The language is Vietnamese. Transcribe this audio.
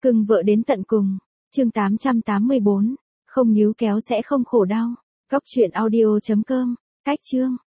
Cưng vợ đến tận cùng. Chương 884. Không níu kéo sẽ không khổ đau. Cóc truyện audio.com. Cách chương.